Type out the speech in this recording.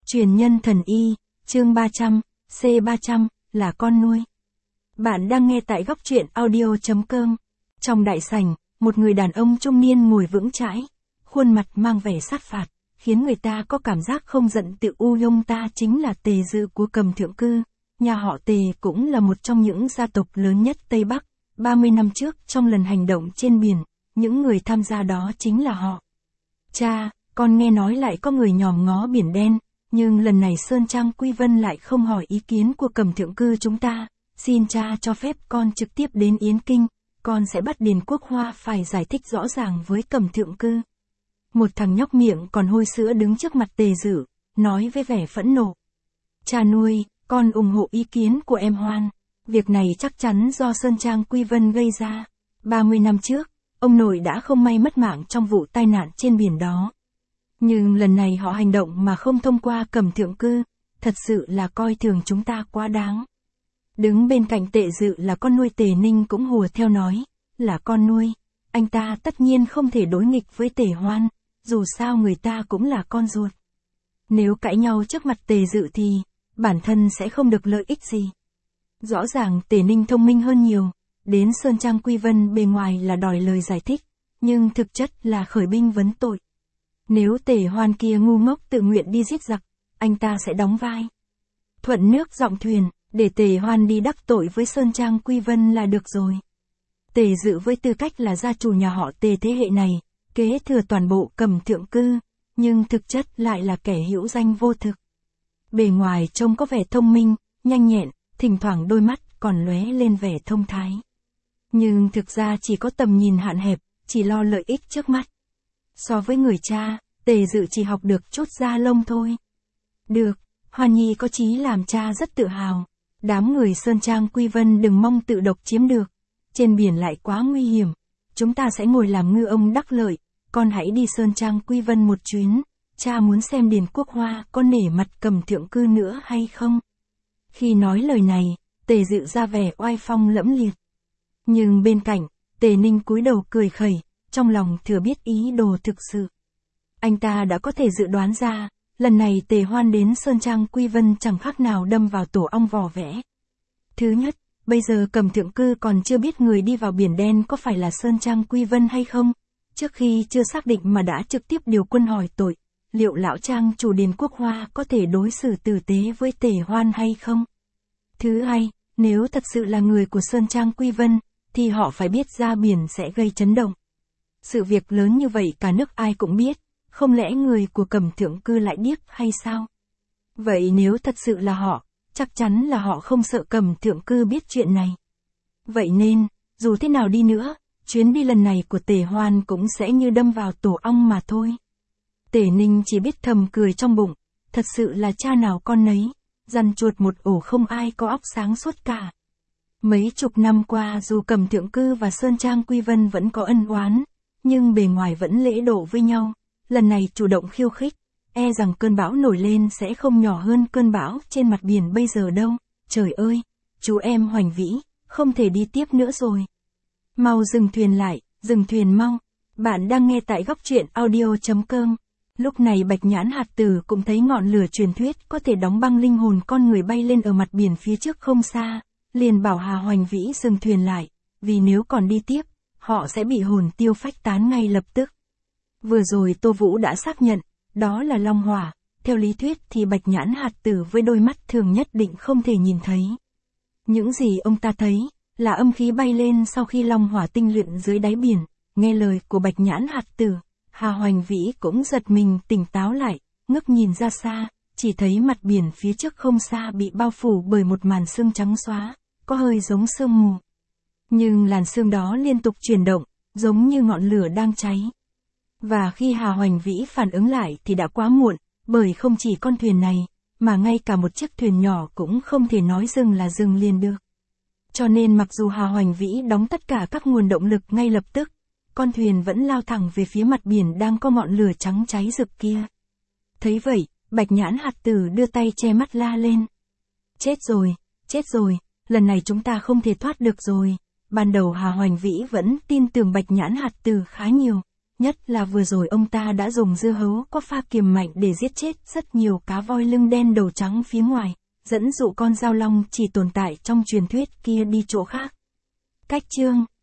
Truyền nhân thần y, chương 300, C300, là con nuôi. Bạn đang nghe tại góc truyện audio.com. Trong đại sảnh, một người đàn ông trung niên ngồi vững chãi, khuôn mặt mang vẻ sát phạt, khiến người ta có cảm giác không giận tự u. Ông ta chính là Tề Dự của Cầm Thượng Cư, nhà họ Tề cũng là một trong những gia tộc lớn nhất Tây Bắc. 30 năm trước trong lần hành động trên biển, những người tham gia đó chính là họ. Cha, con nghe nói lại có người nhòm ngó biển đen, nhưng lần này Sơn Trang Quy Vân lại không hỏi ý kiến của Cầm Thượng Cư chúng ta. Xin cha cho phép con trực tiếp đến Yến Kinh, con sẽ bắt Điền Quốc Hoa phải giải thích rõ ràng với Cầm Thượng Cư. Một thằng nhóc miệng còn hôi sữa đứng trước mặt Tề Dự, nói với vẻ phẫn nộ. Cha nuôi, con ủng hộ ý kiến của em Hoan. Việc này chắc chắn do Sơn Trang Quy Vân gây ra. 30 năm trước, ông nội đã không may mất mạng trong vụ tai nạn trên biển đó. Nhưng lần này họ hành động mà không thông qua Cầm Thượng Cư, thật sự là coi thường chúng ta quá đáng. Đứng bên cạnh Tề Dự là con nuôi Tề Ninh cũng hùa theo nói, là con nuôi, anh ta tất nhiên không thể đối nghịch với Tề Hoan, dù sao người ta cũng là con ruột. Nếu cãi nhau trước mặt Tề Dự thì, bản thân sẽ không được lợi ích gì. Rõ ràng Tề Ninh thông minh hơn nhiều, đến Sơn Trang Quy Vân bề ngoài là đòi lời giải thích, nhưng thực chất là khởi binh vấn tội. Nếu Tề Hoan kia ngu ngốc tự nguyện đi giết giặc, anh ta sẽ đóng vai thuận nước dọng thuyền, để Tề Hoan đi đắc tội với Sơn Trang Quy Vân là được rồi. Tề Dự với tư cách là gia chủ nhà họ Tề thế hệ này, kế thừa toàn bộ Cầm Thượng Cư, nhưng thực chất lại là kẻ hữu danh vô thực. Bề ngoài trông có vẻ thông minh, nhanh nhẹn, thỉnh thoảng đôi mắt còn lóe lên vẻ thông thái. Nhưng thực ra chỉ có tầm nhìn hạn hẹp, chỉ lo lợi ích trước mắt. So với người cha, Tề Dự chỉ học được chút da lông thôi. Được, Hoan Nhi có chí làm cha rất tự hào. Đám người Sơn Trang Quy Vân đừng mong tự độc chiếm được. Trên biển lại quá nguy hiểm. Chúng ta sẽ ngồi làm ngư ông đắc lợi. Con hãy đi Sơn Trang Quy Vân một chuyến. Cha muốn xem Điền Quốc Hoa có nể mặt Cầm Thượng Cư nữa hay không. Khi nói lời này, Tề Dự ra vẻ oai phong lẫm liệt. Nhưng bên cạnh, Tề Ninh cúi đầu cười khẩy, trong lòng thừa biết ý đồ thực sự. Anh ta đã có thể dự đoán ra, lần này Tề Hoan đến Sơn Trang Quy Vân chẳng khác nào đâm vào tổ ong vò vẽ. Thứ nhất, bây giờ Cầm Thượng Cư còn chưa biết người đi vào biển đen có phải là Sơn Trang Quy Vân hay không. Trước khi chưa xác định mà đã trực tiếp điều quân hỏi tội, liệu lão trang chủ Điền Quốc Hoa có thể đối xử tử tế với Tề Hoan hay không? Thứ hai, nếu thật sự là người của Sơn Trang Quy Vân, thì họ phải biết ra biển sẽ gây chấn động. Sự việc lớn như vậy cả nước ai cũng biết, không lẽ người của Cầm Thượng Cư lại điếc hay sao? Vậy nếu thật sự là họ, chắc chắn là họ không sợ Cầm Thượng Cư biết chuyện này. Vậy nên, dù thế nào đi nữa, chuyến đi lần này của Tề Hoan cũng sẽ như đâm vào tổ ong mà thôi. Tề Ninh chỉ biết thầm cười trong bụng, thật sự là cha nào con nấy, dằn chuột một ổ không ai có óc sáng suốt cả. Mấy chục năm qua dù Cầm Thượng Cư và Sơn Trang Quy Vân vẫn có ân oán, nhưng bề ngoài vẫn lễ độ với nhau. Lần này chủ động khiêu khích, e rằng cơn bão nổi lên sẽ không nhỏ hơn cơn bão trên mặt biển bây giờ đâu. Trời ơi, chú em Hoành Vĩ, không thể đi tiếp nữa rồi. Mau dừng thuyền lại, dừng thuyền mau. Bạn đang nghe tại góc truyện audio.com. Lúc này Bạch Nhãn Hạt Tử cũng thấy ngọn lửa truyền thuyết có thể đóng băng linh hồn con người bay lên ở mặt biển phía trước không xa, liền bảo Hà Hoành Vĩ dừng thuyền lại, vì nếu còn đi tiếp, họ sẽ bị hồn tiêu phách tán ngay lập tức. Vừa rồi Tô Vũ đã xác nhận, đó là long hỏa, theo lý thuyết thì Bạch Nhãn Hạt Tử với đôi mắt thường nhất định không thể nhìn thấy. Những gì ông ta thấy, là âm khí bay lên sau khi long hỏa tinh luyện dưới đáy biển. Nghe lời của Bạch Nhãn Hạt Tử, Hà Hoành Vĩ cũng giật mình tỉnh táo lại, ngước nhìn ra xa, chỉ thấy mặt biển phía trước không xa bị bao phủ bởi một màn sương trắng xóa, có hơi giống sương mù. Nhưng làn sương đó liên tục chuyển động, giống như ngọn lửa đang cháy. Và khi Hà Hoành Vĩ phản ứng lại thì đã quá muộn, bởi không chỉ con thuyền này, mà ngay cả một chiếc thuyền nhỏ cũng không thể nói dừng là dừng liền được. Cho nên mặc dù Hà Hoành Vĩ đóng tất cả các nguồn động lực ngay lập tức, con thuyền vẫn lao thẳng về phía mặt biển đang có ngọn lửa trắng cháy rực kia. Thấy vậy, Bạch Nhãn Hạt Tử đưa tay che mắt la lên. Chết rồi, lần này chúng ta không thể thoát được rồi. Ban đầu Hà Hoành Vĩ vẫn tin tưởng Bạch Nhãn Hạt Tử khá nhiều, Nhất là vừa rồi ông ta đã dùng dưa hấu có pha kiềm mạnh để giết chết rất nhiều cá voi lưng đen đầu trắng phía ngoài, dẫn dụ con dao long chỉ tồn tại trong truyền thuyết kia đi chỗ khác. Cách chương